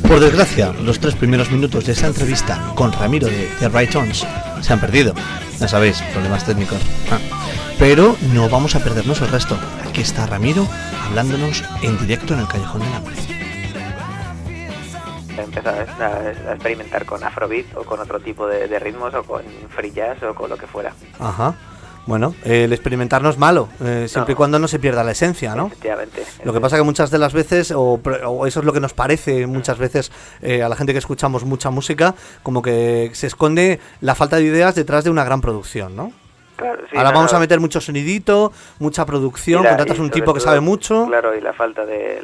Por desgracia, los 3 primeros minutos de esta entrevista con Ramiro de The Right-Ons se han perdido. Ya sabéis, problemas técnicos. Pero no vamos a perdernos el resto. Aquí está Ramiro hablándonos en directo en el Callejón del Hambre. Empezar a experimentar con afrobeat o con otro tipo de ritmos o con free jazz o con lo que fuera. Ajá. Bueno, el experimentar no es malo, siempre y cuando no se pierda la esencia, ¿no? Efectivamente. Lo que pasa que muchas de las veces, o eso es lo que nos parece muchas veces a la gente que escuchamos mucha música, como que se esconde la falta de ideas detrás de una gran producción, ¿no? Claro, sí, ahora vamos a meter mucho sonidito, mucha producción, contratas un tipo que sabe mucho. Claro, y la falta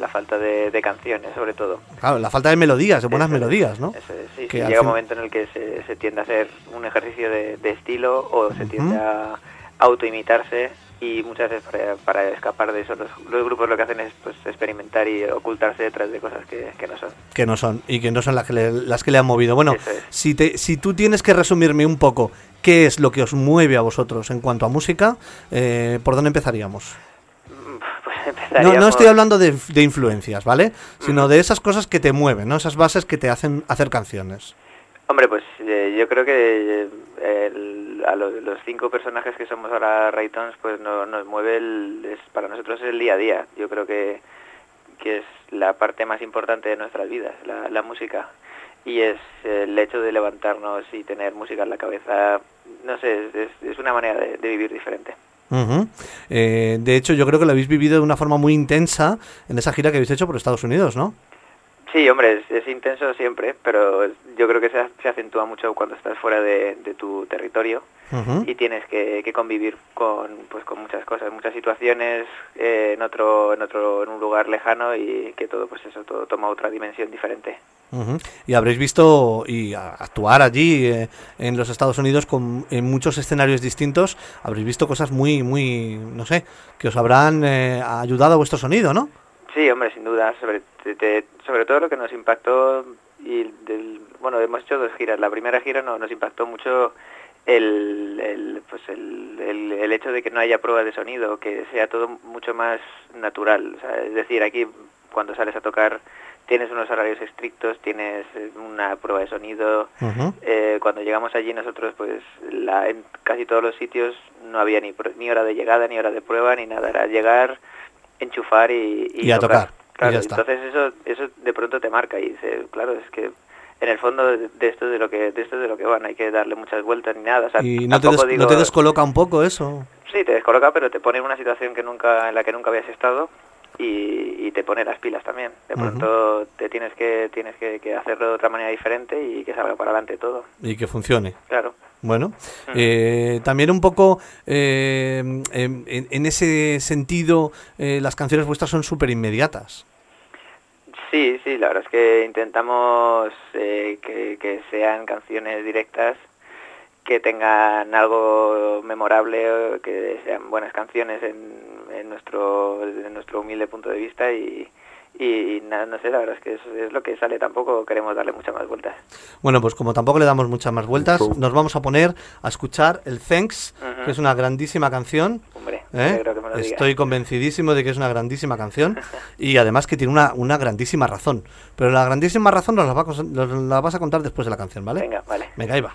de canciones, sobre todo. Claro, la falta de melodías, de buenas melodías, ¿no? Sí, llega un momento en el que se tiende a hacer un ejercicio de estilo o se tiende a autoimitarse, y muchas veces para escapar de eso los grupos lo que hacen es pues experimentar y ocultarse detrás de cosas que no son. Que no son, y que no son las que le han movido. Bueno, si tú tienes que resumirme un poco qué es lo que os mueve a vosotros en cuanto a música, ¿por dónde empezaríamos? Pues empezaríamos... No estoy hablando de influencias, ¿vale? Sino de esas cosas que te mueven, ¿no? Esas bases que te hacen hacer canciones. Hombre, pues yo creo que a los 5 personajes que somos ahora Right-Ons, pues nos mueve para nosotros es el día a día. Yo creo que es la parte más importante de nuestras vidas, la música. Y es el hecho de levantarnos y tener música en la cabeza. No sé, es una manera de vivir diferente. Uh-huh. De hecho, yo creo que lo habéis vivido de una forma muy intensa en esa gira que habéis hecho por Estados Unidos, ¿no? Sí, hombre, es intenso siempre, pero yo creo que se acentúa mucho cuando estás fuera de tu territorio. Uh-huh. Y tienes que convivir con muchas cosas, muchas situaciones en un lugar lejano, y que todo toma otra dimensión diferente. Uh-huh. Y habréis visto actuar allí en los Estados Unidos en muchos escenarios distintos. Habréis visto cosas muy, muy, no sé, que os habrán ayudado a vuestro sonido, ¿no? Sí, hombre, sin duda, sobre todo lo que nos impactó, hemos hecho 2 giras. La primera gira nos impactó mucho el hecho de que no haya pruebas de sonido, que sea todo mucho más natural. O sea, es decir, aquí cuando sales a tocar tienes unos horarios estrictos, tienes una prueba de sonido. Uh-huh. Cuando llegamos allí nosotros, pues en casi todos los sitios no había ni hora de llegada, ni hora de prueba, ni nada. Era llegar, enchufar y a tocar. Claro, y ya está. Entonces eso de pronto te marca y dices, claro, es que en el fondo de esto es de lo que van, hay que darle muchas vueltas ni nada. O sea, ¿y no te descoloca un poco eso? Sí, te descoloca, pero te pone en una situación en la que nunca habías estado, y te pone las pilas también. De pronto uh-huh. te tienes que hacerlo de otra manera diferente y que salga para adelante todo. Y que funcione. Claro. Bueno, también un poco en ese sentido, las canciones vuestras son súper inmediatas. Sí, la verdad es que intentamos que sean canciones directas, que tengan algo memorable, que sean buenas canciones en nuestro humilde punto de vista, y nada, no sé, la verdad es que eso es lo que sale. Tampoco queremos darle muchas más vueltas. Bueno, pues como tampoco le damos muchas más vueltas, nos vamos a poner a escuchar el Thanks, uh-huh. que es una grandísima canción. Hombre, creo que me lo digas. Estoy convencidísimo de que es una grandísima canción y además que tiene una grandísima razón. Pero la grandísima razón nos la vas a contar después de la canción, ¿vale? Venga, vale. Venga, ahí va.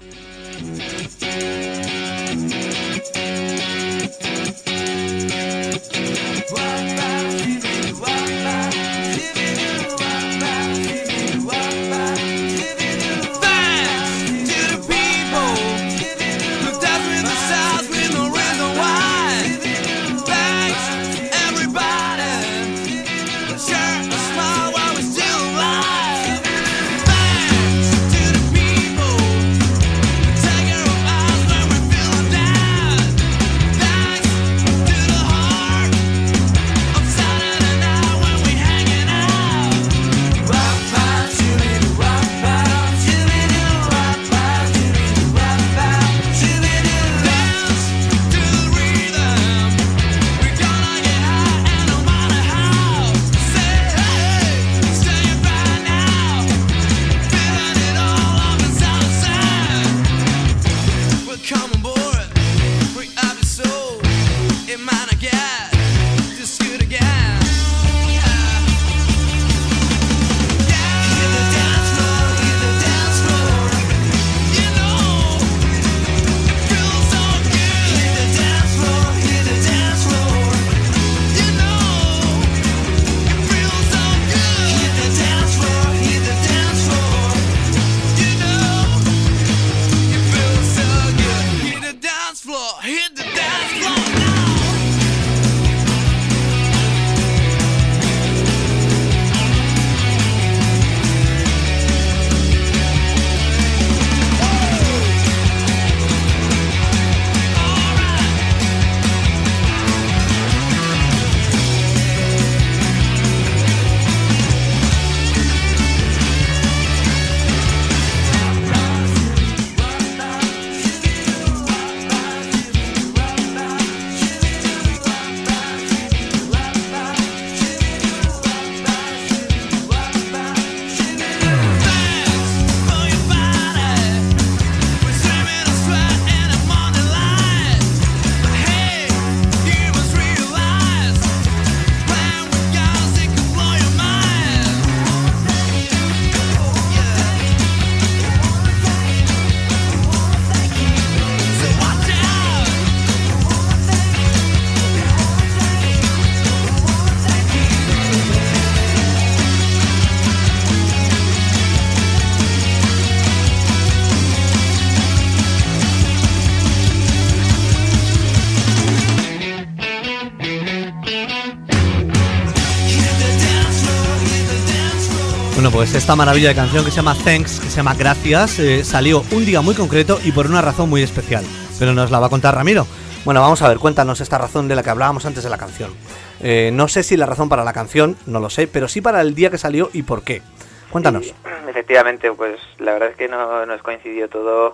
Bueno, pues esta maravilla de canción que se llama Thanks, que se llama Gracias, salió un día muy concreto y por una razón muy especial. Pero nos la va a contar Ramiro. Bueno, vamos a ver, cuéntanos esta razón de la que hablábamos antes de la canción. No sé si la razón para la canción, no lo sé, pero sí para el día que salió y por qué. Cuéntanos. Sí, efectivamente, pues la verdad es que no nos coincidió todo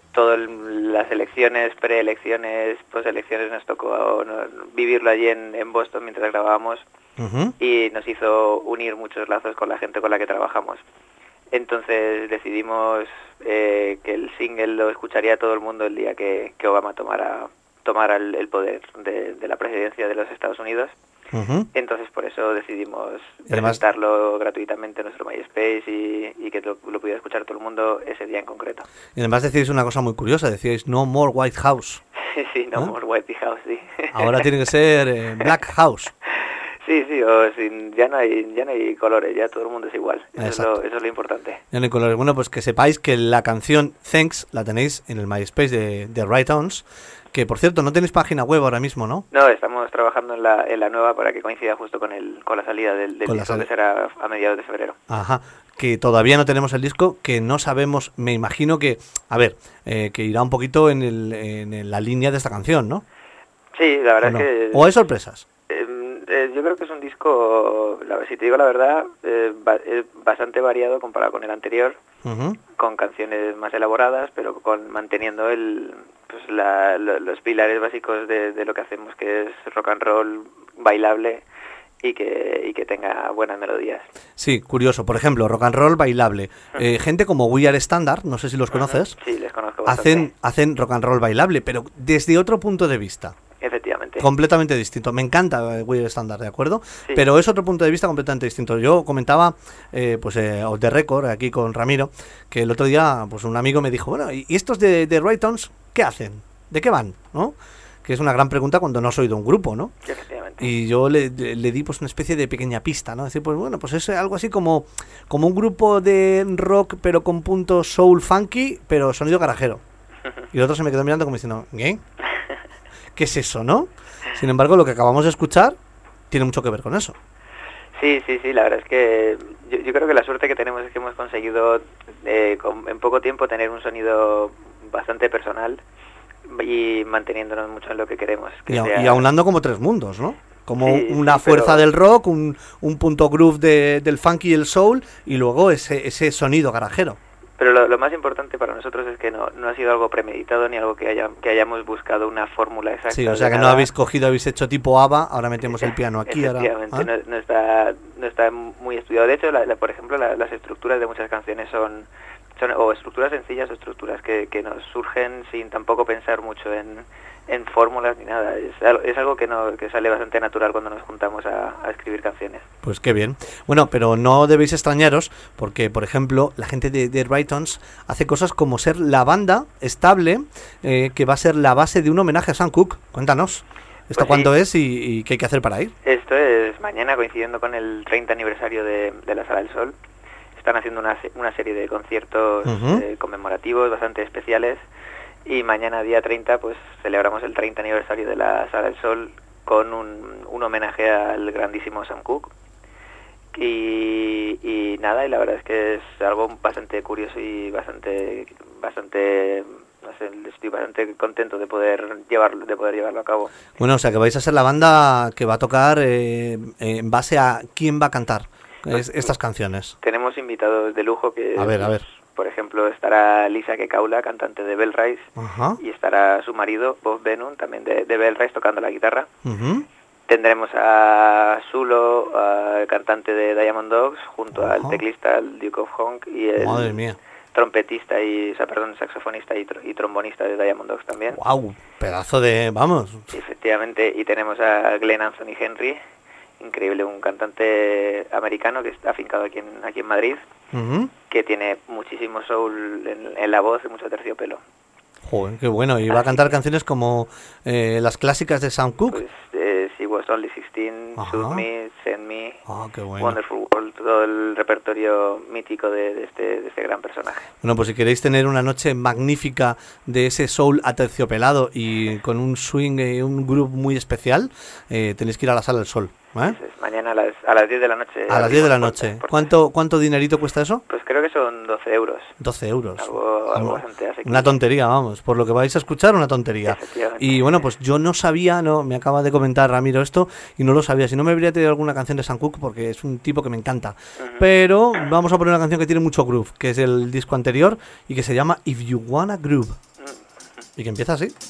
las elecciones, preelecciones, poselecciones, nos tocó vivirlo allí en Boston mientras grabábamos. Y nos hizo unir muchos lazos con la gente con la que trabajamos. Entonces decidimos que el single lo escucharía todo el mundo el día que Obama tomara el poder de la presidencia de los Estados Unidos. Entonces por eso decidimos presentarlo gratuitamente en nuestro MySpace y que lo pudiera escuchar todo el mundo ese día en concreto. Y además decíais una cosa muy curiosa, decíais no more White House. Sí, no more White House, sí. Ahora tiene que ser Black House. Sí, ya no hay colores, ya todo el mundo es igual. Eso es lo importante. Ya no hay colores. Bueno, pues que sepáis que la canción Thanks la tenéis en el MySpace de Write-Ons, que por cierto no tenéis página web ahora mismo, ¿no? No, estamos trabajando en la nueva para que coincida justo con la salida del disco, que será a mediados de febrero. Ajá, que todavía no tenemos el disco, que no sabemos, me imagino que, que irá un poquito en la línea de esta canción, ¿no? Sí, la verdad es que... ¿O hay sorpresas? Yo creo que es un disco, si te digo la verdad, es bastante variado comparado con el anterior, con canciones más elaboradas, pero manteniendo los pilares básicos de lo que hacemos, que es rock and roll bailable y que tenga buenas melodías. Sí, curioso. Por ejemplo, rock and roll bailable. Gente como We Are Standard, no sé si los conoces. Sí, les conozco bastante. Hacen rock and roll bailable, pero desde otro punro de vista. Efectivamente. Completamente distinto. Me encanta We Are Standard, ¿de acuerdo? Sí. Pero es otro punto de vista completamente distinto. Yo comentaba, off the record, aquí con Ramiro, que el otro día pues un amigo me dijo, bueno, ¿y estos de Write-Ons qué hacen? ¿De qué van? ¿No? Que es una gran pregunta cuando no soy de un grupo, ¿no? Efectivamente. Y yo le di pues una especie de pequeña pista, ¿no? Decir, pues bueno, pues es algo así como un grupo de rock, pero con puntos soul funky, pero sonido garajero. Y el otro se me quedó mirando como diciendo, ¿qué? ¿Qué es eso, no? Sin embargo, lo que acabamos de escuchar tiene mucho que ver con eso. Sí, la verdad es que yo creo que la suerte que tenemos es que hemos conseguido en poco tiempo tener un sonido bastante personal y manteniéndonos mucho en lo que queremos. Y aunando como tres mundos, ¿no? Como una fuerza del rock, un punto groove del funky y el soul, y luego ese sonido garajero. Pero lo más importante para nosotros es que no ha sido algo premeditado ni algo que hayamos buscado una fórmula exacta. Sí, o sea que no habéis hecho tipo ABBA, ahora metemos el piano aquí. Efectivamente, ahora, no está muy estudiado. De hecho, por ejemplo, las estructuras de muchas canciones son o estructuras sencillas o estructuras que nos surgen sin tampoco pensar mucho en fórmulas ni nada. Es algo que sale bastante natural cuando nos juntamos a escribir canciones. Pues qué bien. Bueno, pero no debéis extrañaros porque, por ejemplo, la gente de Write-Ons hace cosas como ser la banda estable que va a ser la base de un homenaje a Sam Cooke. Cuéntanos. ¿Esto cuándo es y qué hay que hacer para ir? Esto es mañana, coincidiendo con el 30 aniversario de la Sala del Sol. Están haciendo una serie de conciertos conmemorativos bastante especiales. Y mañana, día 30, pues celebramos el 30 aniversario de la Sala del Sol con un homenaje al grandísimo Sam Cooke. Y nada, y la verdad es que es algo bastante curioso y bastante no sé, estoy bastante contento de poder llevarlo a cabo. Bueno, o sea que vais a ser la banda que va a tocar en base a quién va a cantar estas canciones. Tenemos invitados de lujo que... A ver. Por ejemplo, estará Lisa Kekaula, cantante de Bell Rise, y estará su marido, Bob Benun, también de Bell Rise, tocando la guitarra. Tendremos a Zulo, cantante de Diamond Dogs, junto al teclista, el Duke of Honk, y el trompetista saxofonista y trombonista de Diamond Dogs también. ¡Wow! Pedazo de... ¡Vamos! Efectivamente, y tenemos a Glenn Anthony Henry, increíble, un cantante americano que está afincado aquí en Madrid, que tiene muchísimo soul en la voz y mucho terciopelo. Joder, qué bueno. ¿Y va a cantar canciones como las clásicas de Sam Cooke? Pues sí, Was Only 16, Ajá. Shoot Me, Send Me, Qué bueno. Wonderful World, todo el repertorio mítico de este gran personaje. Bueno, pues si queréis tener una noche magnífica de ese soul aterciopelado y con un swing y un groove muy especial, tenéis que ir a la Sala del Sol. Mañana a las 10 de la noche. A las 10 de la noche. ¿Cuánto dinerito cuesta eso? Pues creo que son 12 euros. 12 euros. Algo bastante asequible. Una tontería, vamos. Por lo que vais a escuchar, una tontería. Y bueno, pues yo no sabía, me acaba de comentar Ramiro esto, y no lo sabía. Si no me habría traído alguna canción de Sam Cooke, porque es un tipo que me encanta. Pero vamos a poner una canción que tiene mucho groove, que es el disco anterior, y que se llama If You Wanna Groove. Y que empieza así.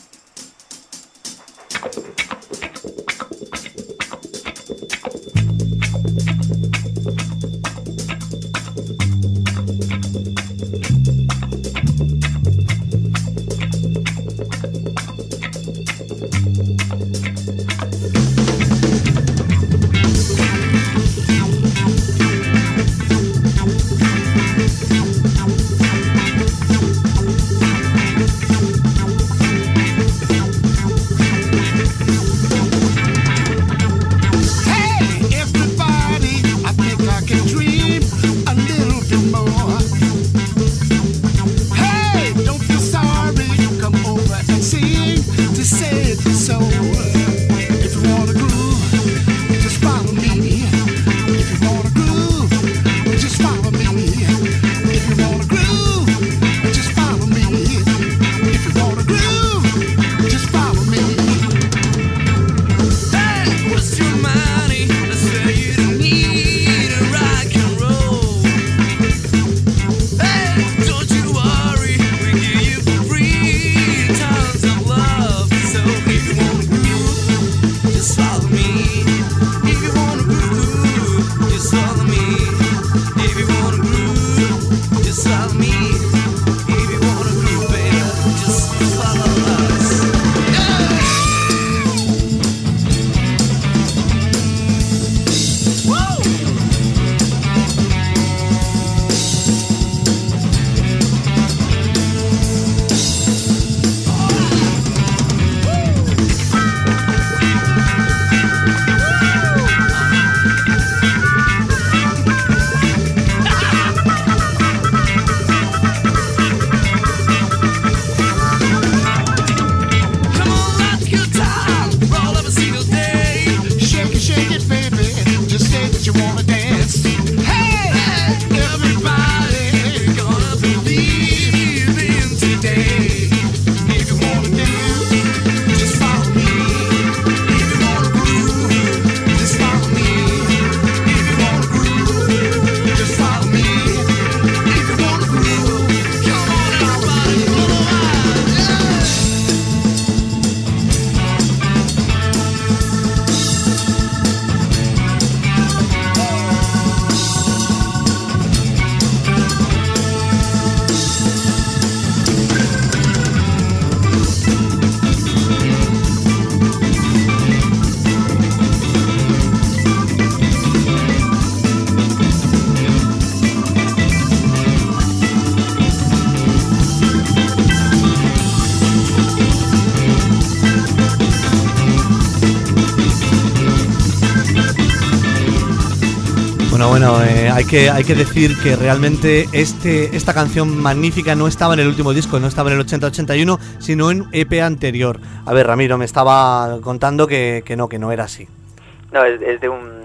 Bueno, hay que decir que realmente esta canción magnífica no estaba en el último disco, no estaba en el 80-81, sino en EP anterior. A ver, Ramiro me estaba contando que no era así. No, es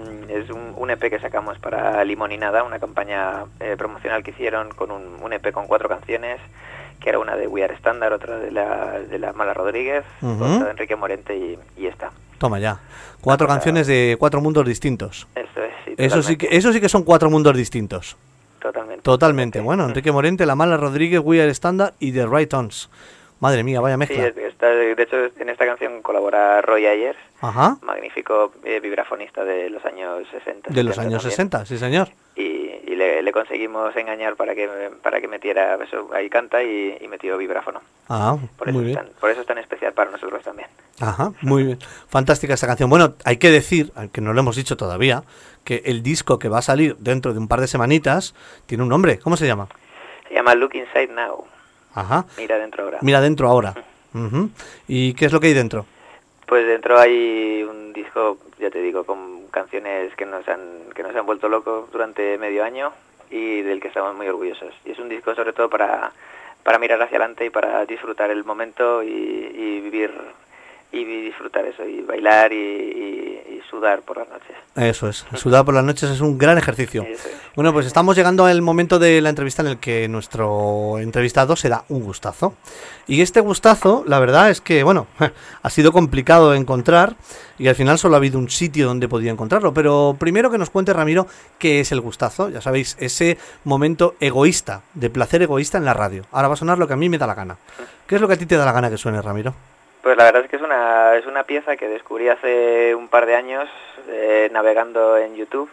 un EP que sacamos para Limón y Nada, una campaña promocional que hicieron con un EP con 4 canciones, que era una de We Are Standard, otra de la Mala Rodríguez, otra de Enrique Morente y esta. Toma ya. 4 canciones de 4 mundos distintos. Eso es, sí. Eso sí que son 4 mundos distintos. Totalmente. Bueno, Enrique Morente, La Mala Rodríguez, We Are Standard y The Right Tones. Madre mía, vaya mezcla. Sí, de hecho en esta canción colabora Roy Ayers, Ajá. Magnífico vibrafonista de los años 60. De los años 60, sí señor. Y le conseguimos engañar para que metiera, eso, ahí canta y metió vibráfono. Ah, muy bien. Por eso es tan especial para nosotros también. Ajá, muy bien. Fantástica esta canción. Bueno, hay que decir, aunque no lo hemos dicho todavía, que el disco que va a salir dentro de un par de semanitas tiene un nombre. ¿Cómo se llama? Se llama Look Inside Now. Ajá. Mira dentro ahora. Mira dentro ahora. ¿Y qué es lo que hay dentro? Pues dentro hay un disco, ya te digo, con canciones que nos han vuelto locos durante medio año y del que estamos muy orgullosos. Y es un disco sobre todo para mirar hacia adelante y para disfrutar el momento y vivir y disfrutar eso, y bailar y sudar por las noches. Eso es, sudar por las noches es un gran ejercicio. Eso es. Bueno, pues estamos llegando al momento de la entrevista en el que nuestro entrevistado se da un gustazo. Y este gustazo, la verdad es que, bueno, ha sido complicado de encontrar y al final solo ha habido un sitio donde podía encontrarlo. Pero primero que nos cuente, Ramiro, qué es el gustazo. Ya sabéis, ese momento egoísta, de placer egoísta en la radio. Ahora va a sonar lo que a mí me da la gana. ¿Qué es lo que a ti te da la gana que suene, Ramiro? Pues la verdad es que es una pieza que descubrí hace un par de años navegando en YouTube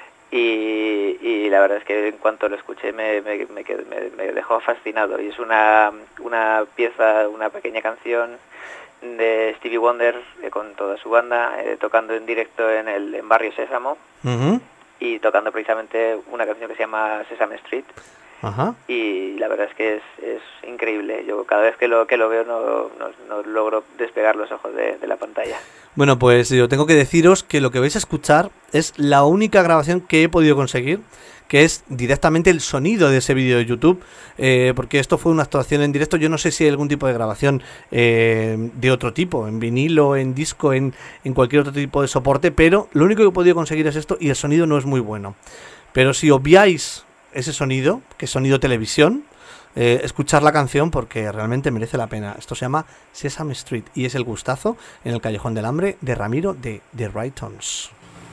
y la verdad es que en cuanto lo escuché me dejó fascinado. Y es una pieza, una pequeña canción de Stevie Wonder con toda su banda tocando en directo en Barrio Sésamo. Uh-huh. Y tocando precisamente una canción que se llama Sesame Street. Ajá. Y la verdad es que es increíble. Yo cada vez que lo veo no logro despegar los ojos de la pantalla. Bueno, pues yo tengo que deciros que lo que vais a escuchar es la única grabación que he podido conseguir, que es directamente el sonido de ese vídeo de YouTube, porque esto fue una actuación en directo. Yo no sé si hay algún tipo de grabación de otro tipo, en vinilo, en disco, en cualquier otro tipo de soporte, pero lo único que he podido conseguir es esto y el sonido no es muy bueno. Pero si obviáis ese sonido, que es sonido televisión, escuchar la canción porque realmente merece la pena. Esto se llama Sesame Street y es el gustazo en el Callejón del Hambre de Ramiro de The Raytones.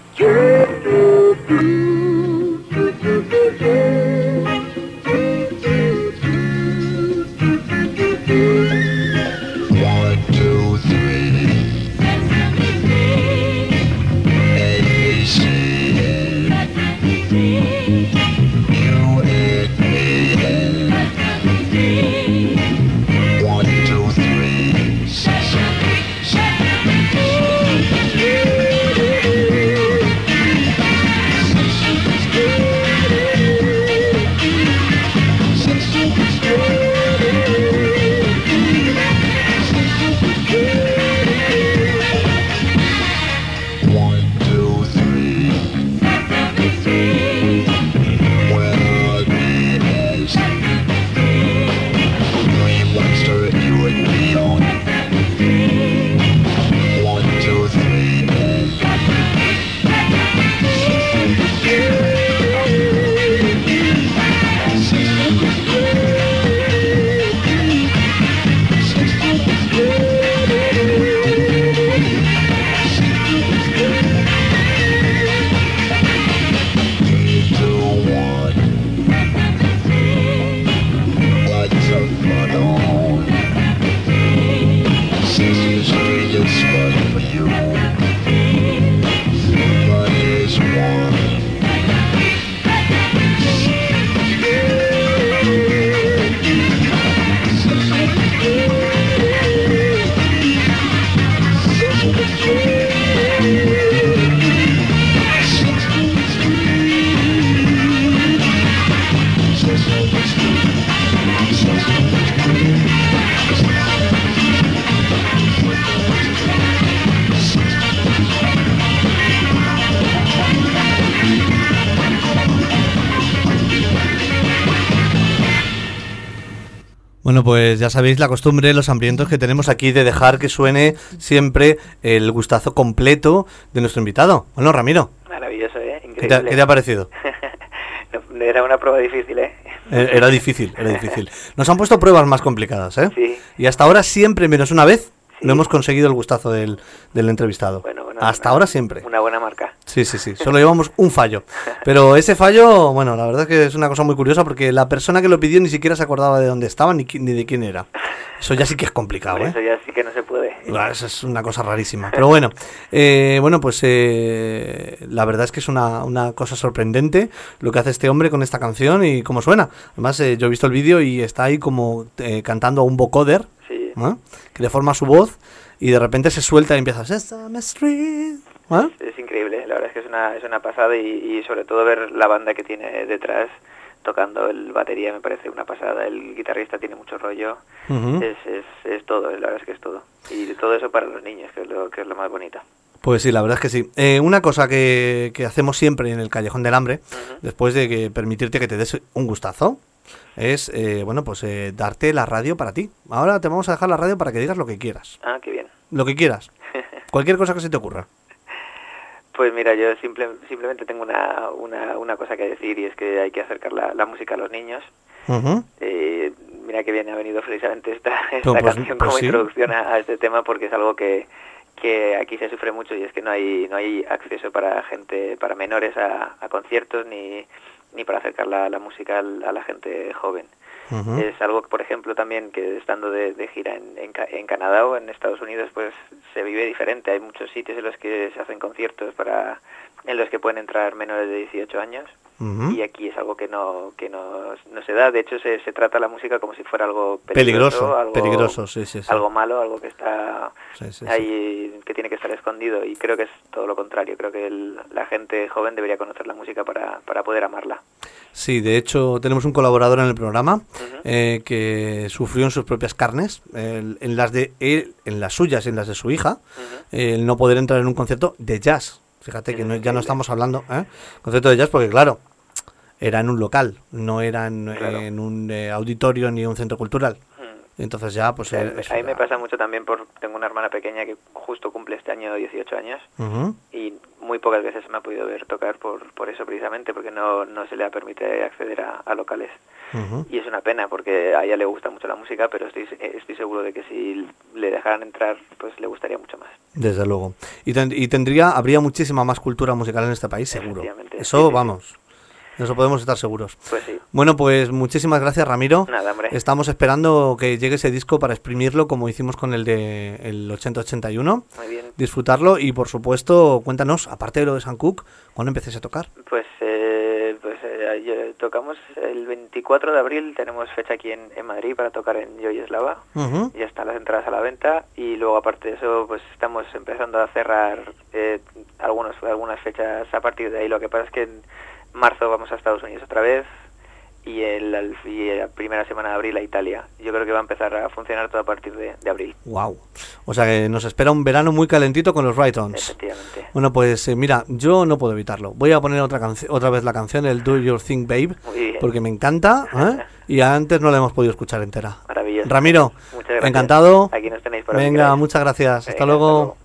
Bueno, pues ya sabéis la costumbre, los hambrientos que tenemos aquí de dejar que suene siempre el gustazo completo de nuestro invitado. Bueno, Ramiro. Maravilloso, increíble. ¿Qué te ha parecido? Era una prueba difícil, Era difícil. Nos han puesto pruebas más complicadas, Sí. Y hasta ahora siempre, menos una vez, no hemos conseguido el gustazo del entrevistado. Bueno, hasta ahora siempre. Una buena marca. Sí. Solo llevamos un fallo. Pero ese fallo, bueno, la verdad es que es una cosa muy curiosa porque la persona que lo pidió ni siquiera se acordaba de dónde estaba ni de quién era. Eso ya sí que es complicado, Eso ya sí que no se puede. Eso es una cosa rarísima. Pero bueno, pues la verdad es que es una cosa sorprendente lo que hace este hombre con esta canción y cómo suena. Además, yo he visto el vídeo y está ahí como cantando a un vocoder, sí, que le forma su voz y de repente se suelta y empieza Sesame Street. Es increíble, la verdad es que es una pasada y sobre todo ver la banda que tiene detrás tocando el batería me parece una pasada, el guitarrista tiene mucho rollo, es todo, la verdad es que es todo. Y todo eso para los niños, que es lo más bonito. Pues sí, la verdad es que sí. Una cosa que hacemos siempre en el Callejón del Hambre, después de que permitirte que te des un gustazo, es, darte la radio para ti. Ahora te vamos a dejar la radio para que digas lo que quieras. Ah, qué bien. Lo que quieras. Cualquier cosa que se te ocurra. Pues mira, yo simplemente tengo una cosa que decir, y es que hay que acercar la música a los niños. Mira que bien ha venido precisamente esta canción como introducción a este tema, porque es algo que aquí se sufre mucho, y es que no hay acceso para menores a conciertos ni para acercar la música a la gente joven. Es algo que, por ejemplo, también que estando de gira en Canadá o en Estados Unidos, pues se vive diferente. Hay muchos sitios en los que se hacen conciertos en los que pueden entrar menores de 18 años, y aquí es algo que no se da. De hecho, se trata la música como si fuera algo peligroso, algo malo, algo que está ahí, que tiene que estar escondido, y creo que es todo lo contrario. Creo que la gente joven debería conocer la música para poder amarla. Sí, de hecho tenemos un colaborador en el programa que sufrió en sus propias carnes, en las de él, en las suyas y en las de su hija, el no poder entrar en un concierto de jazz. Fíjate que ya no estamos hablando concierto de jazz, porque claro, era en un local, no era en un auditorio ni un centro cultural. Entonces ya, pues... a mí me pasa mucho también, tengo una hermana pequeña que justo cumple este año 18 años, y muy pocas veces me ha podido ver tocar por eso precisamente, porque no se le permite acceder a locales. Y es una pena, porque a ella le gusta mucho la música, pero estoy seguro de que si le dejaran entrar, pues le gustaría mucho más. Desde luego. Y habría muchísima más cultura musical en este país, seguro. Eso, vamos... De eso podemos estar seguros. Pues sí. Bueno, pues muchísimas gracias, Ramiro. Nada, hombre. Estamos esperando que llegue ese disco para exprimirlo, como hicimos con el de el 80-81. Muy bien. Disfrutarlo, y por supuesto, cuéntanos, aparte de lo de Sam Cooke, ¿cuándo empecéis a tocar? Pues tocamos el 24 de abril, tenemos fecha aquí en Madrid para tocar en Joy Eslava. Ya están las entradas a la venta, y luego aparte de eso, pues estamos empezando a cerrar algunas fechas a partir de ahí. Lo que pasa es que en marzo vamos a Estados Unidos otra vez, y la primera semana de abril a Italia. Yo creo que va a empezar a funcionar todo a partir de abril. Wow. O sea que nos espera un verano muy calentito con los Right-Ons. Efectivamente. Bueno, pues mira, yo no puedo evitarlo. Voy a poner otra vez la canción, el Do Your Thing Babe, porque me encanta, y antes no la hemos podido escuchar entera. Maravilloso. Ramiro, muchas gracias. Encantado. Aquí nos tenéis por Venga, muchas gracias. Hasta luego.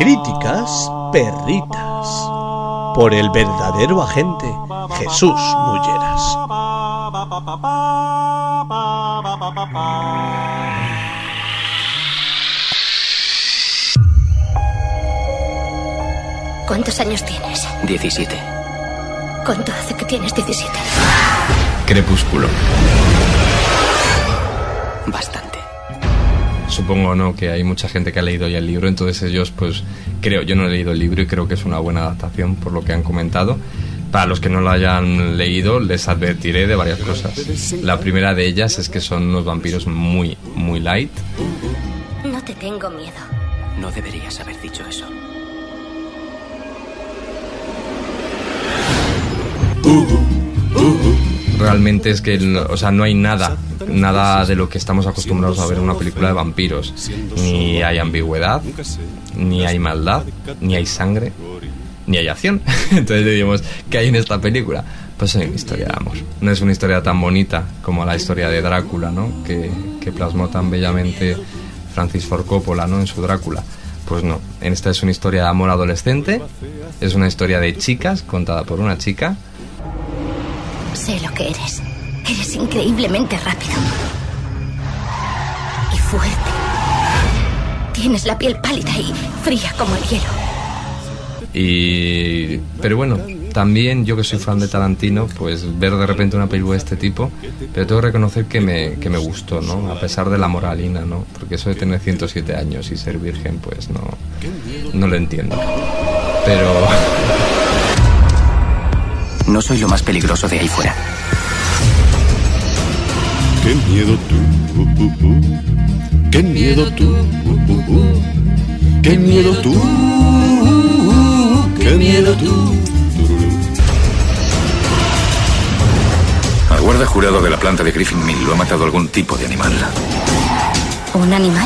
Críticas perritas. Por el verdadero agente Jesús Mulleras. ¿Cuántos años tienes? 17. ¿Cuánto hace que tienes 17? Crepúsculo. Bastante. Supongo, ¿no?, que hay mucha gente que ha leído ya el libro, entonces ellos, pues, yo no he leído el libro y creo que es una buena adaptación por lo que han comentado. Para los que no lo hayan leído, les advertiré de varias cosas. La primera de ellas es que son unos vampiros muy, muy light. No te tengo miedo. No deberías haber dicho eso. Realmente es que, no hay nada de lo que estamos acostumbrados a ver en una película de vampiros. Ni hay ambigüedad, ni hay maldad, ni hay sangre, ni hay acción. Entonces diríamos, ¿qué hay en esta película? Pues hay una historia de amor. No es una historia tan bonita como la historia de Drácula, ¿no?, que plasmó tan bellamente Francis Ford Coppola, ¿no?, en su Drácula. Pues no, en esta es una historia de amor adolescente, es una historia de chicas contada por una chica. Sé lo que eres. Eres increíblemente rápido. Y fuerte. Tienes la piel pálida y fría como el hielo. Pero bueno, también yo que soy fan de Tarantino, pues ver de repente una película de este tipo, pero tengo que reconocer que me gustó, ¿no?, a pesar de la moralina, ¿no?, porque eso de tener 107 años y ser virgen, pues no lo entiendo. Pero... No soy lo más peligroso de ahí fuera. Qué miedo tú, qué miedo tú, qué miedo tú, qué miedo tú. Al guarda jurado de la planta de Griffin Mill lo ha matado algún tipo de animal. ¿Un animal?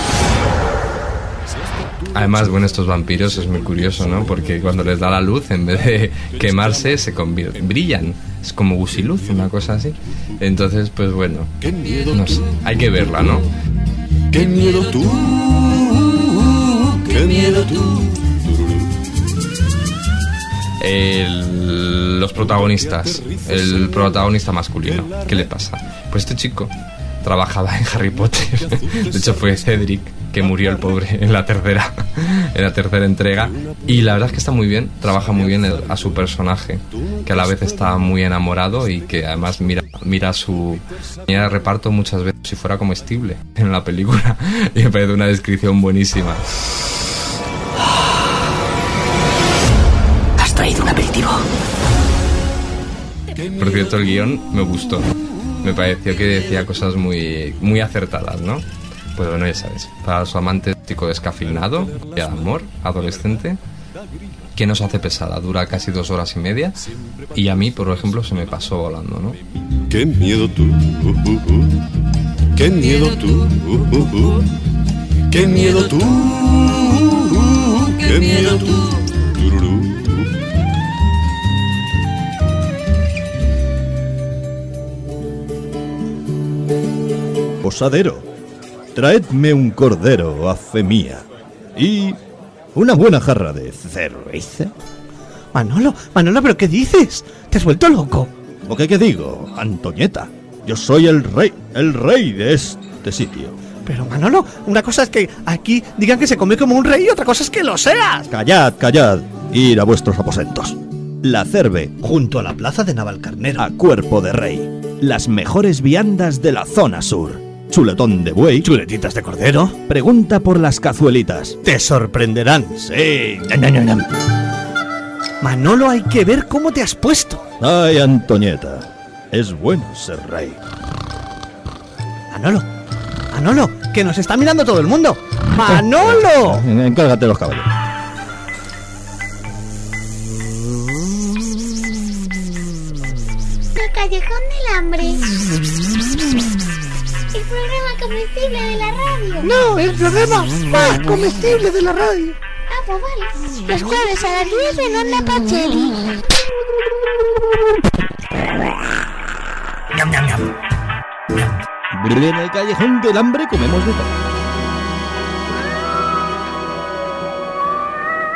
Además, bueno, estos vampiros es muy curioso, ¿no?, porque cuando les da la luz, en vez de quemarse, brillan. Es como gusiluz, una cosa así. Entonces, pues bueno, no sé, hay que verla, ¿no? Qué miedo tú, qué miedo tú. Los protagonistas, el protagonista masculino, ¿qué le pasa? Pues este chico trabajaba en Harry Potter. De hecho fue Cedric, que murió el pobre en la tercera entrega, y la verdad es que está muy bien, trabaja muy bien a su personaje, que a la vez está muy enamorado y que además mira su línea de reparto muchas veces si fuera comestible en la película, y me parece una descripción buenísima. ¿Has traído un aperitivo? Por cierto, el guión me gustó, me pareció que decía cosas muy, muy acertadas, ¿no? Pues bueno, ya sabes, para los amantes, chico descafeinado, de amor, adolescente, que no se hace pesada, dura casi 2 horas y media, y a mí, por ejemplo, se me pasó volando, ¿no? Qué miedo tú, qué miedo tú, qué miedo tú, qué miedo tú. Posadero, traedme un cordero a fe mía y una buena jarra de cerveza. Manolo, ¿pero qué dices? ¿Te has vuelto loco? ¿O qué digo, Antonieta? Yo soy el rey de este sitio. Pero Manolo, una cosa es que aquí digan que se come como un rey y otra cosa es que lo seas. Callad, ir a vuestros aposentos. La Cerve, junto a la plaza de Navalcarnero, a cuerpo de rey. Las mejores viandas de la zona sur. Chuletón de buey, chuletitas de cordero. Pregunta por las cazuelitas. Te sorprenderán. Sí. Manolo, hay que ver cómo te has puesto. Ay, Antonieta, es bueno ser rey. Manolo, que nos está mirando todo el mundo. ¡Manolo! Encárgate de los caballos. El Callejón del Hambre. El programa comestible de la radio. No, el programa más comestible de la radio. Ah, pues vale. Los jueves a las 10 en Onda Pacheli. En el Callejón del Hambre comemos de todo.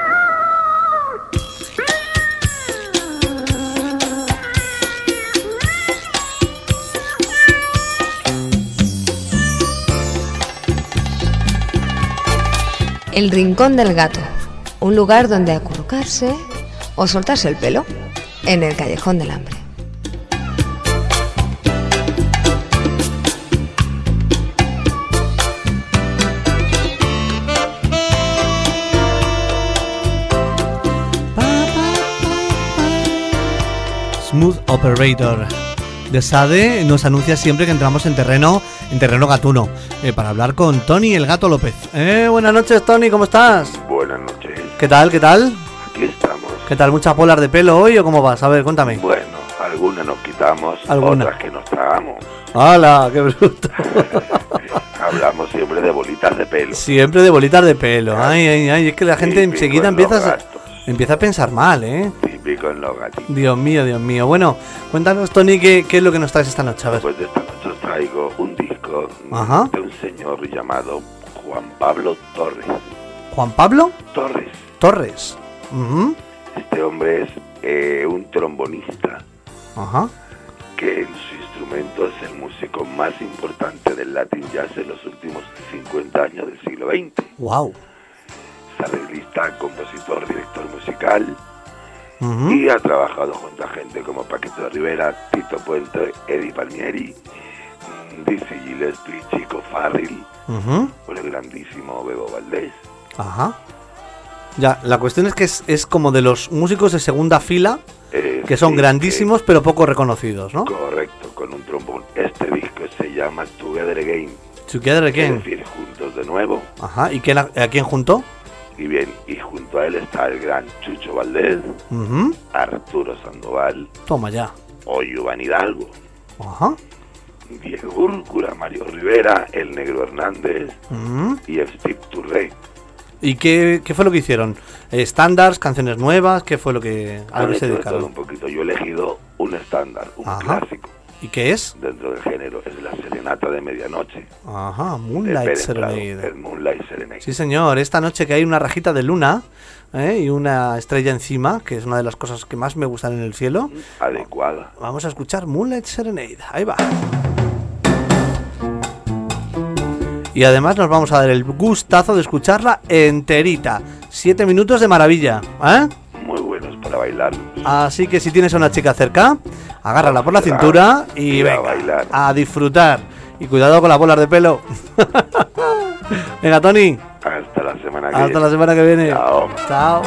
El Rincón del Gato, un lugar donde acurrucarse o soltarse el pelo en el Callejón del Hambre. Smooth Operator de Sade nos anuncia siempre que entramos en terreno gatuno, para hablar con Tony el Gato López. Buenas noches, Tony, ¿cómo estás? Buenas noches. ¿Qué tal? Aquí estamos. ¿Qué tal? ¿Muchas bolas de pelo hoy o cómo vas? A ver, cuéntame. Bueno, algunas nos quitamos, otras que nos tragamos. ¡Hala, qué bruto! Hablamos siempre de bolitas de pelo. Siempre de bolitas de pelo. Ay, es que la gente enseguida empieza a pensar mal, ¿eh? Típico en los gatitos. Dios mío. Bueno, cuéntanos, Tony, ¿qué es lo que nos traes esta noche? A ver. Pues esta noche os traigo un disco de un señor llamado Juan Pablo Torres. ¿Juan Pablo? Torres. Uh-huh. Este hombre es un trombonista. Ajá. Que en su instrumento es el músico más importante del Latin Jazz en los últimos 50 años del siglo XX. ¡Wow! Es arreglista, compositor, director musical, uh-huh. y ha trabajado junto a gente como Paquito Rivera, Tito Puente, Eddie Palmieri, Dizzy Gillespie, Chico Farrell, uh-huh. o el grandísimo Bebo Valdés. Ajá. Ya, la cuestión es que es como de los músicos de segunda fila, que son grandísimos pero poco reconocidos, ¿no? Correcto, con un trombón. Este disco se llama Together Again. Together Again. Es decir, juntos de nuevo. Ajá, ¿y a quién juntó? Y bien, y junto a él está el gran Chucho Valdés, uh-huh. Arturo Sandoval, toma ya, o Iván Hidalgo, ajá. Diego Úrcula, Mario Rivera, el Negro Hernández, uh-huh. y Steve Turré. ¿Y qué fue lo que hicieron? ¿Estándares, canciones nuevas? ¿Qué fue lo que a lo que se dedicaron? Un poquito. Yo he elegido un estándar, un clásico. ¿Y qué es? Dentro del género, es la Serenata de Medianoche. Ajá, Moonlight Serenade. El Moonlight Serenade. Sí, señor, esta noche que hay una rajita de luna y una estrella encima, que es una de las cosas que más me gustan en el cielo. Adecuada. Vamos a escuchar Moonlight Serenade, ahí va. Y además nos vamos a dar el gustazo de escucharla enterita. 7 minutos de maravilla, ¿eh? Muy buenos para bailar. Así que si tienes a una chica cerca, agárrala por la cintura y venga, a disfrutar. Y cuidado con las bolas de pelo. Venga, Tony. Hasta la semana que viene. Hasta la semana que viene. Chao. Chao.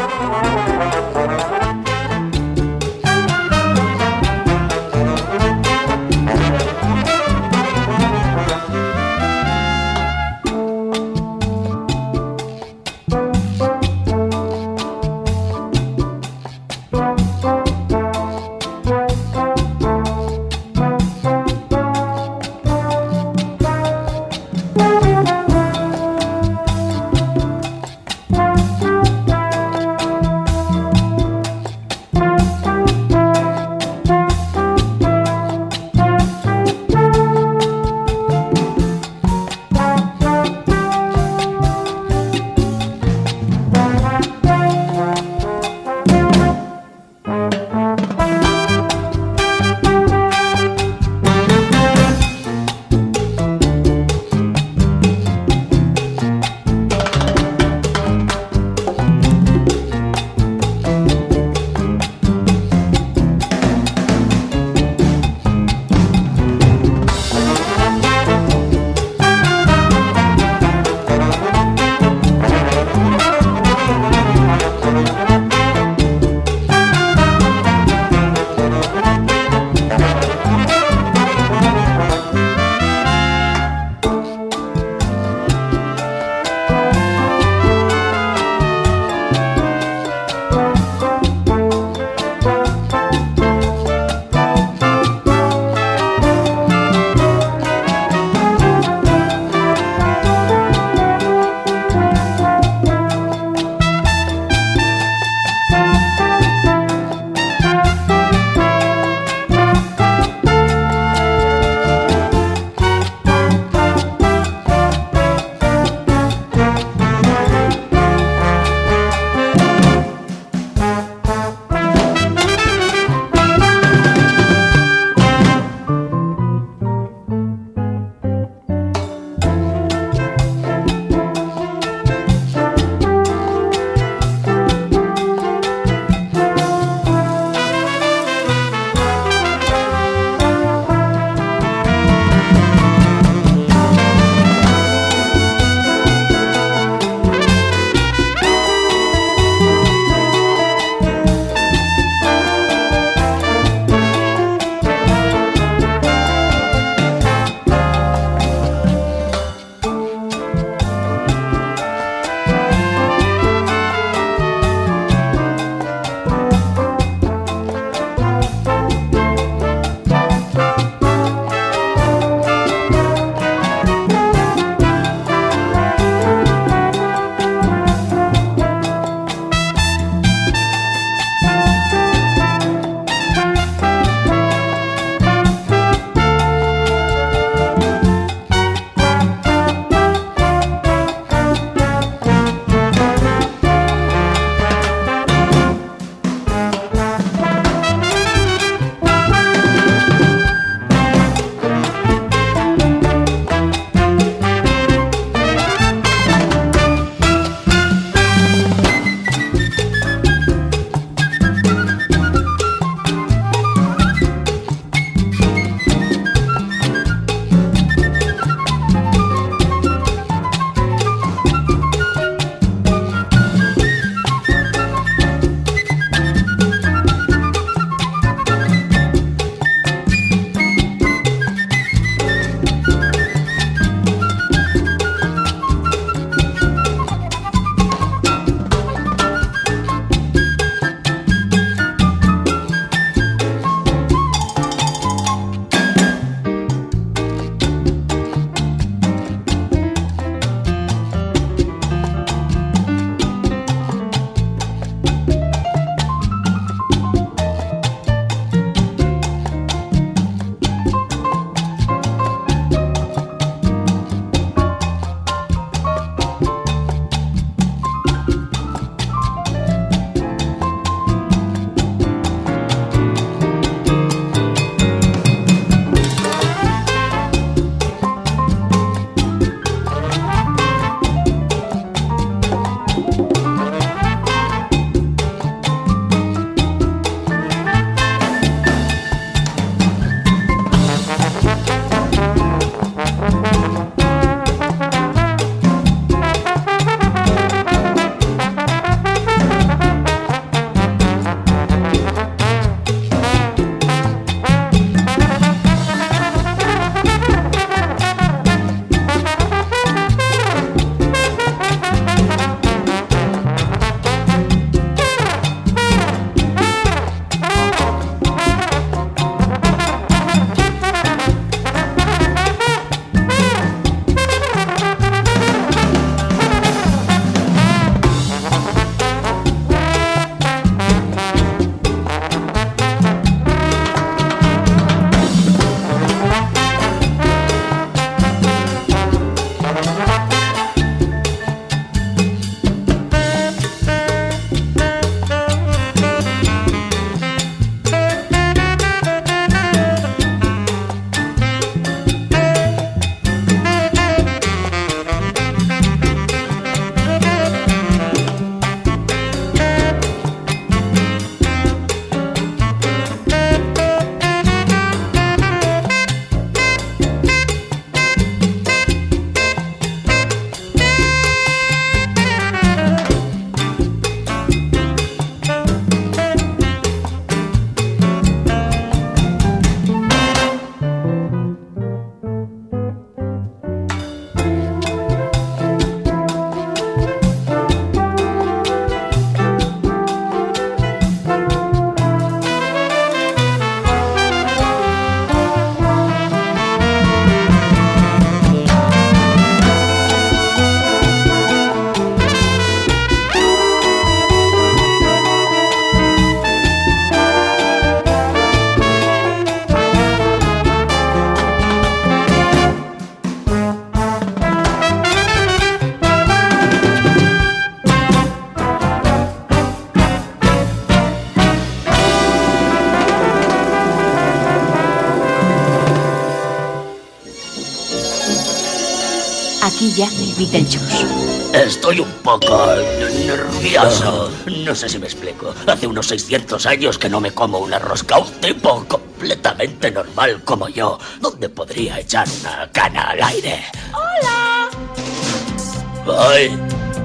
mantequilla Beetlejuice. Estoy un poco nervioso. No sé si me explico. Hace unos 600 años que no me como una rosca. Un tipo completamente normal como yo, ¿dónde podría echar una cana al aire? ¡Hola! ¡Ay!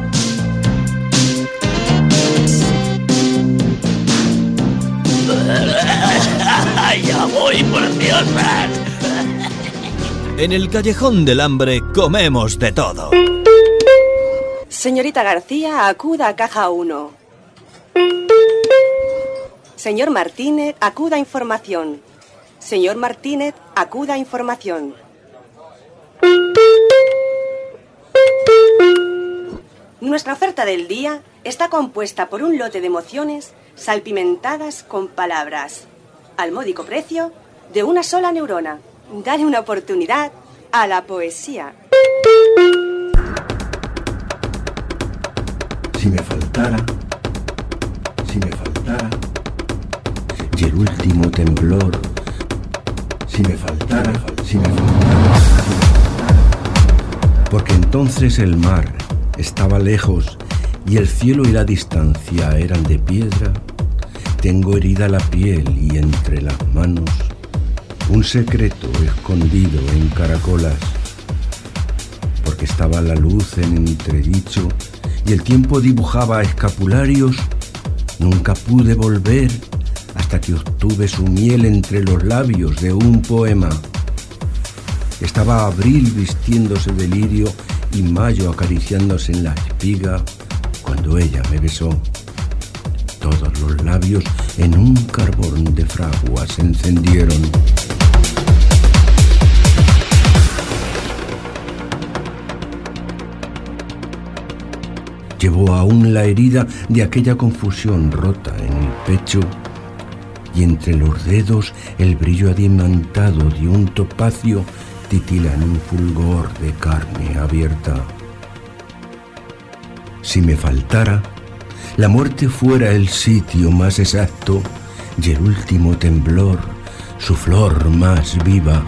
¡Ya voy, por Dios! En el Callejón del Hambre comemos de todo. Señorita García, acuda a caja 1. Señor Martínez, acuda a información. Señor Martínez, acuda a información. Nuestra oferta del día está compuesta por un lote de emociones salpimentadas con palabras, al módico precio de una sola neurona. Dale una oportunidad a la poesía. Si me faltara, y el último temblor, si me faltara, porque entonces el mar estaba lejos y el cielo y la distancia eran de piedra. Tengo herida la piel y entre las manos un secreto escondido en caracolas, porque estaba la luz en entredicho y el tiempo dibujaba escapularios. Nunca pude volver hasta que obtuve su miel entre los labios de un poema. Estaba abril vistiéndose de lirio y mayo acariciándose en la espiga cuando ella me besó. Todos los labios en un carbón de fragua se encendieron. Llevó aún la herida de aquella confusión rota en el pecho y entre los dedos el brillo adimantado de un topacio titila en un fulgor de carne abierta. Si me faltara, la muerte fuera el sitio más exacto y el último temblor su flor más viva.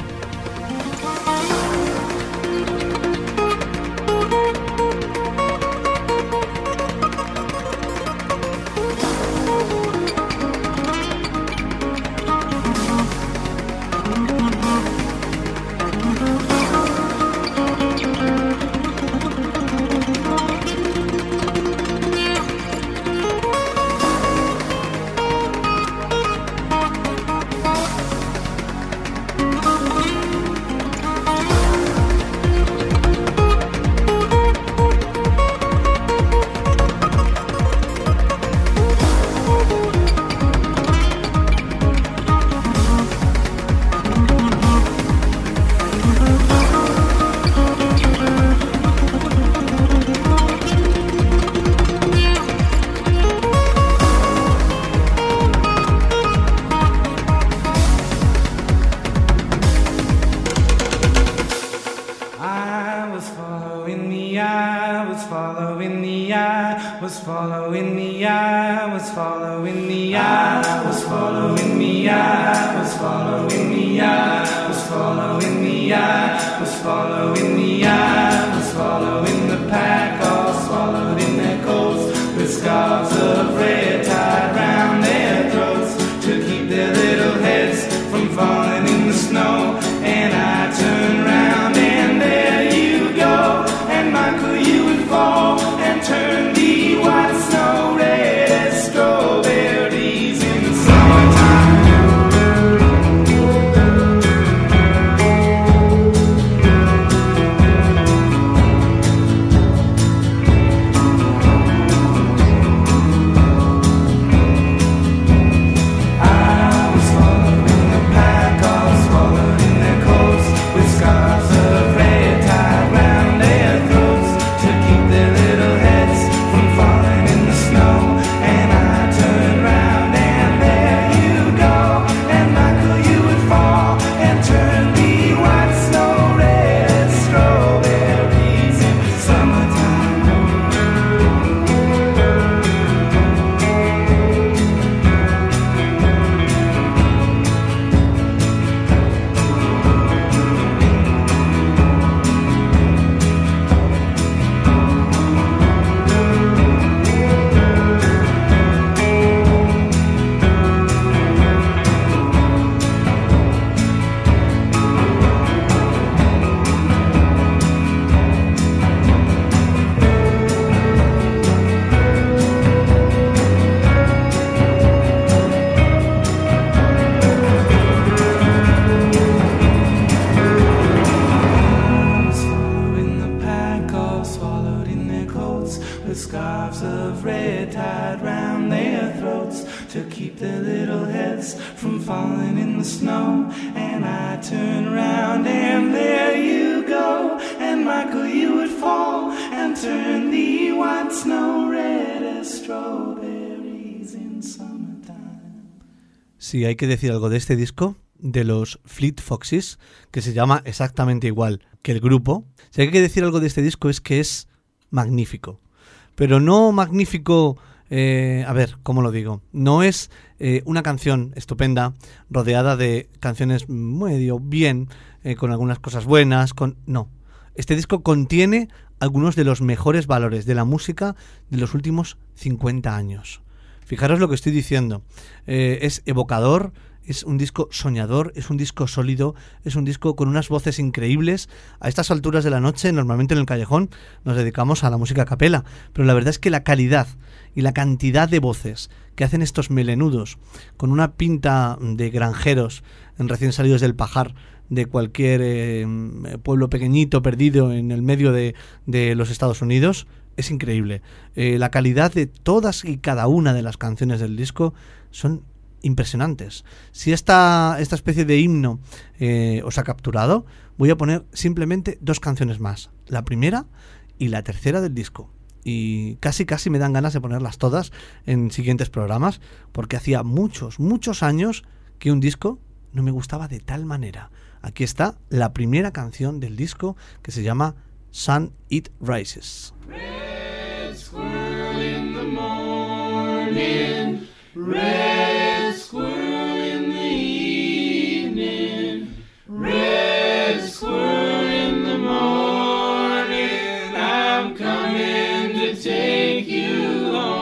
to keep their little heads from falling in the snow. And I turn round and there you go. And Michael, you would fall and turn the white snow red as strawberries in summertime. Si hay que decir algo de este disco, de los Fleet Foxes, que se llama exactamente igual que el grupo, si hay que decir algo de este disco es que es magnífico. Pero no magnífico, a ver, ¿cómo lo digo? No es una canción estupenda, rodeada de canciones medio bien, con algunas cosas buenas, no. Este disco contiene algunos de los mejores valores de la música de los últimos 50 años. Fijaros lo que estoy diciendo. Es evocador, es un disco soñador, es un disco sólido, es un disco con unas voces increíbles. A estas alturas de la noche, normalmente en el Callejón, nos dedicamos a la música a capela, pero la verdad es que la calidad y la cantidad de voces que hacen estos melenudos, con una pinta de granjeros recién salidos del pajar, de cualquier pueblo pequeñito perdido en el medio de los Estados Unidos, es increíble. La calidad de todas y cada una de las canciones del disco son impresionantes. Si esta especie de himno os ha capturado, voy a poner simplemente 2 canciones más, la primera y la tercera del disco, y casi me dan ganas de ponerlas todas en siguientes programas, porque hacía muchos años que un disco no me gustaba de tal manera. Aquí está la primera canción del disco, que se llama Sun It Rises. Red squirrel in the morning, red squirrel in the evening, red squirrel in the morning, I'm coming to take you home.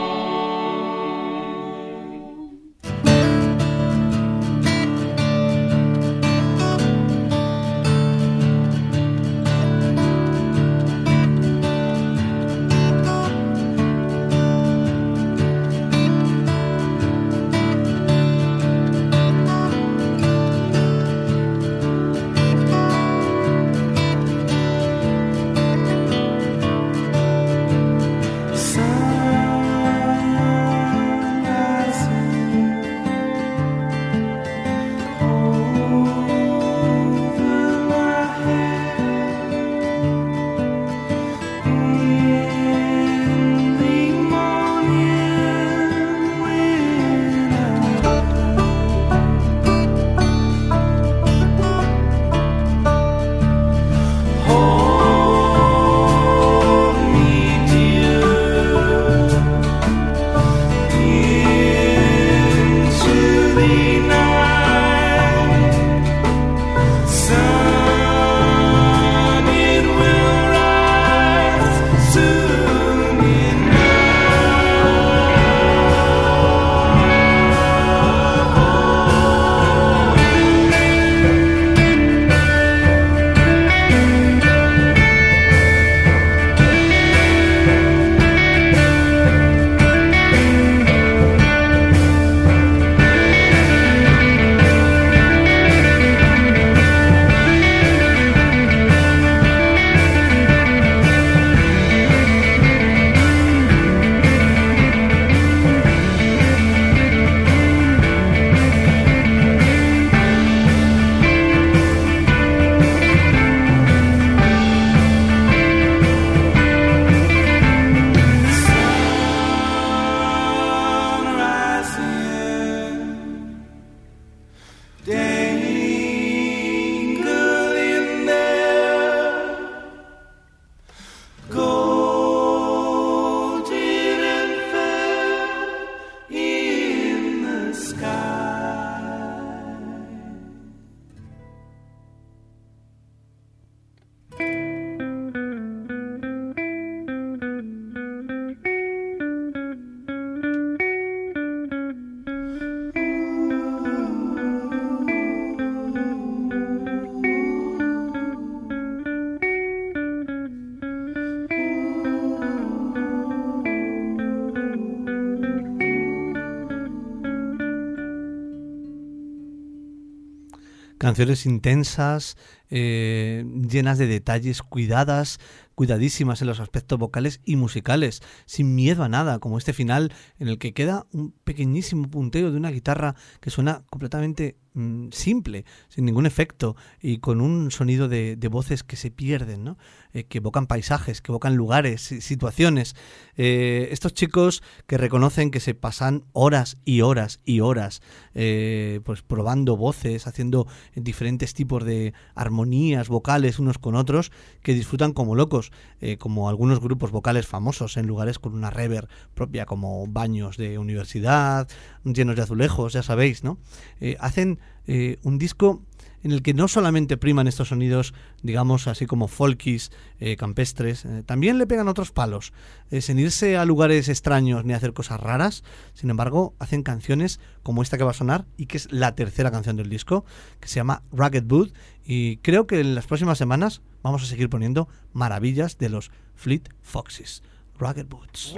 canciones intensas, llenas de detalles, cuidadísimas en los aspectos vocales y musicales, sin miedo a nada, como este final en el que queda un pequeñísimo punteo de una guitarra que suena completamente simple, sin ningún efecto y con un sonido de voces que se pierden, ¿no? Que evocan paisajes, que evocan lugares, situaciones. Estos chicos que reconocen que se pasan horas y horas y horas pues probando voces, haciendo diferentes tipos de armonías vocales unos con otros, que disfrutan como locos, como algunos grupos vocales famosos en lugares con una reverb propia, como baños de universidad llenos de azulejos, ya sabéis, ¿no? Hacen un disco en el que no solamente priman estos sonidos, digamos, así como folkies, campestres, también le pegan otros palos, sin irse a lugares extraños ni a hacer cosas raras. Sin embargo, hacen canciones como esta que va a sonar y que es la tercera canción del disco, que se llama Ragged Boot, y creo que en las próximas semanas vamos a seguir poniendo maravillas de los Fleet Foxes. Ragged Boots.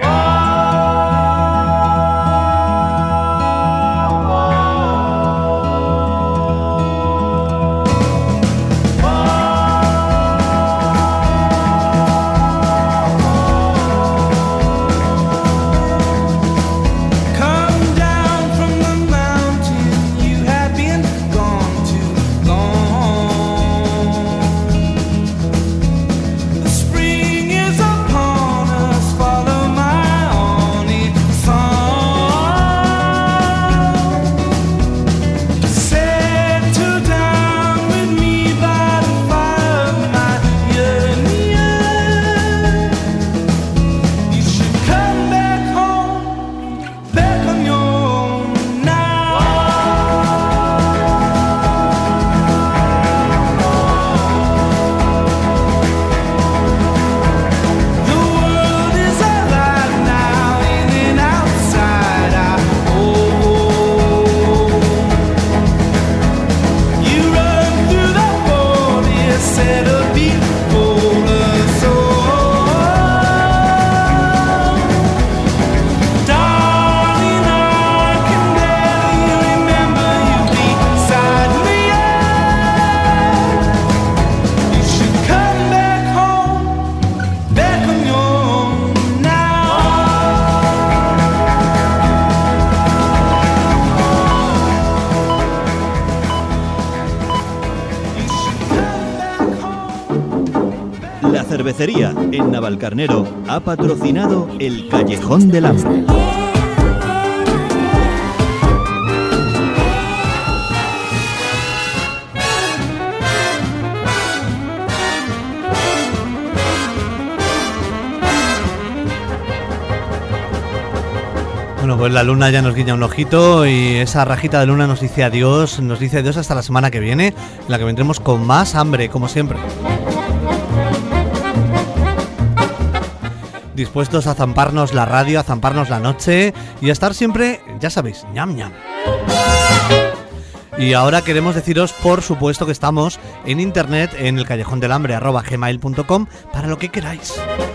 Cervecería en Navalcarnero ha patrocinado el Callejón del Hambre. Bueno, pues la luna ya nos guiña un ojito y esa rajita de luna nos dice adiós hasta la semana que viene, en la que vendremos con más hambre, como siempre. Dispuestos a zamparnos la radio, a zamparnos la noche y a estar siempre, ya sabéis, ñam ñam. Y ahora queremos deciros, por supuesto, que estamos en internet, en el callejondelhambre@gmail.com, para lo que queráis.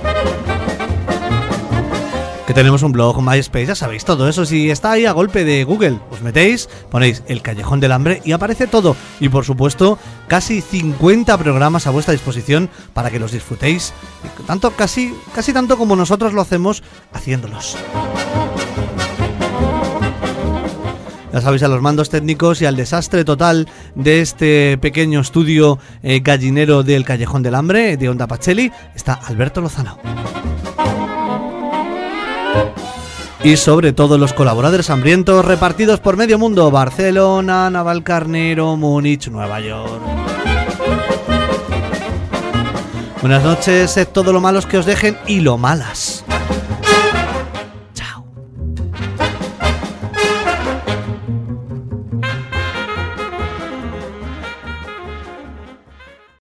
Que tenemos un blog, MySpace, ya sabéis todo eso. Si está ahí a golpe de Google, os metéis, ponéis el Callejón del Hambre y aparece todo. Y por supuesto, casi 50 programas a vuestra disposición para que los disfrutéis, casi tanto como nosotros lo hacemos haciéndolos. Ya sabéis, a los mandos técnicos y al desastre total de este pequeño estudio gallinero del Callejón del Hambre de Onda Pacheli está Alberto Lozano. Y sobre todo los colaboradores hambrientos repartidos por medio mundo: Barcelona, Navalcarnero, Múnich, Nueva York. Buenas noches, sed todo lo malos que os dejen y lo malas.